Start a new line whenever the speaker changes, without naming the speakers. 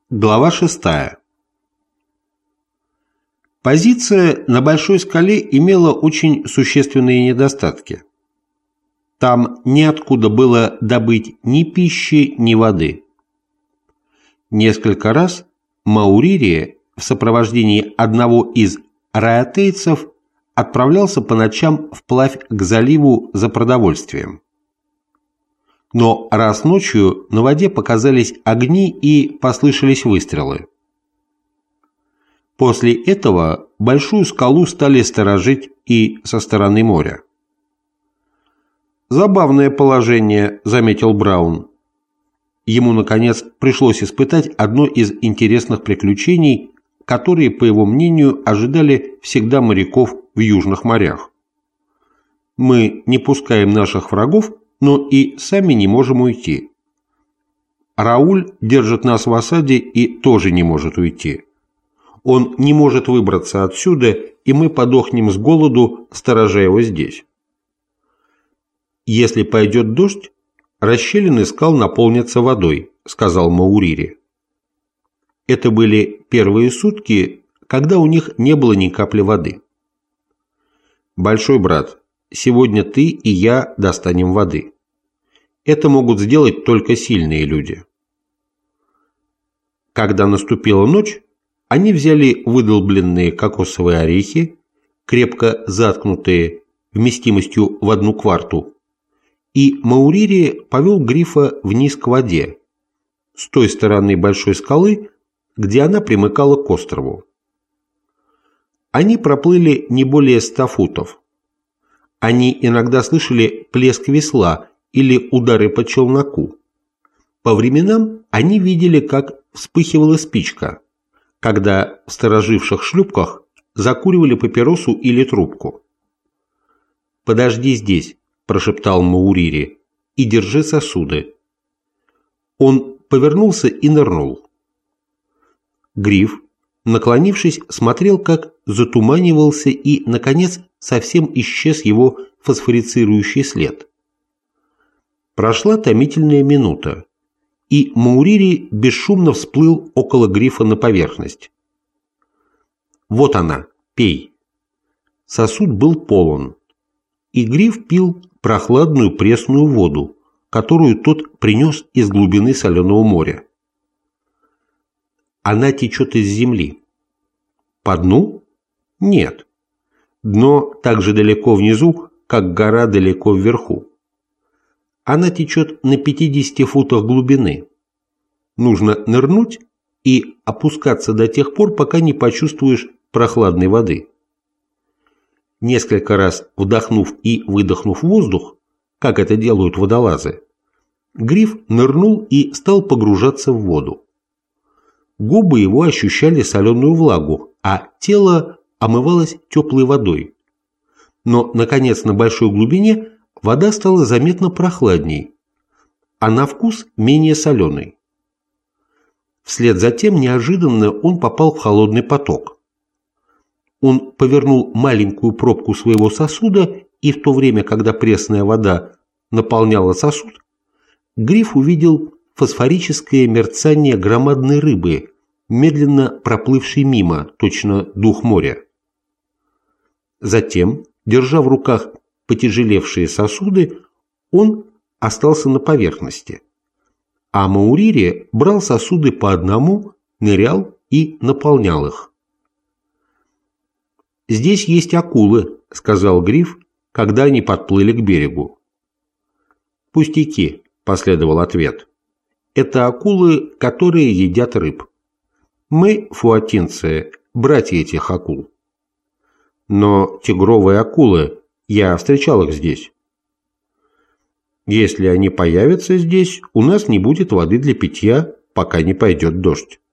Глава 6. Позиция на большой скале имела очень существенные недостатки. Там неоткуда было добыть ни пищи, ни воды. Несколько раз Мауририя в сопровождении одного из раотейцев отправлялся по ночам вплавь к заливу за продовольствием. Но раз ночью на воде показались огни и послышались выстрелы. После этого большую скалу стали сторожить и со стороны моря. «Забавное положение», — заметил Браун. Ему, наконец, пришлось испытать одно из интересных приключений, которые, по его мнению, ожидали всегда моряков в южных морях. «Мы не пускаем наших врагов, но и сами не можем уйти. Рауль держит нас в осаде и тоже не может уйти. Он не может выбраться отсюда, и мы подохнем с голоду, сторожа его здесь. Если пойдет дождь, расщелины скал наполнятся водой», — сказал Маурири. Это были первые сутки, когда у них не было ни капли воды. «Большой брат, сегодня ты и я достанем воды. Это могут сделать только сильные люди». Когда наступила ночь, они взяли выдолбленные кокосовые орехи, крепко заткнутые вместимостью в 1 кварту, и Маурири повел Грифа вниз к воде, с той стороны большой скалы, где она примыкала к острову. Они проплыли не более 100 футов. Они иногда слышали плеск весла или удары по челноку. По временам они видели, как вспыхивала спичка, когда в стороживших шлюпках закуривали папиросу или трубку. «Подожди здесь», – прошептал Маурири, – «и держи сосуды». Он повернулся и нырнул. Гриф, наклонившись, смотрел, как затуманивался и, наконец, совсем исчез его фосфорицирующий след. Прошла томительная минута, и Маурири бесшумно всплыл около Грифа на поверхность. «Вот она, пей». Сосуд был полон, и Гриф пил прохладную пресную воду, которую тот принес из глубины соленого моря. Она течет из земли. По дну? Нет. Дно так же далеко внизу, как гора далеко вверху. Она течет на 50 футах глубины. Нужно нырнуть и опускаться до тех пор, пока не почувствуешь прохладной воды. Несколько раз вдохнув и выдохнув воздух, как это делают водолазы, Гриф нырнул и стал погружаться в воду. Губы его ощущали соленую влагу, а тело омывалось теплой водой. Но, наконец, на большой глубине вода стала заметно прохладней, а на вкус менее соленой. Вслед за тем неожиданно он попал в холодный поток. Он повернул маленькую пробку своего сосуда, и в то время, когда пресная вода наполняла сосуд, Гриф увидел фосфорическое мерцание громадной рыбы, медленно проплывшей мимо, точно дух моря. Затем, держа в руках потяжелевшие сосуды, он остался на поверхности, а Маурири брал сосуды по одному, нырял и наполнял их. «Здесь есть акулы», — сказал Гриф, когда они подплыли к берегу. «Пустяки», — последовал ответ. «Это акулы, которые едят рыб. Мы, фуатинцы, братья этих акул». «Но тигровые акулы, я встречал их здесь». «Если они появятся здесь, у нас не будет воды для питья, пока не пойдет дождь».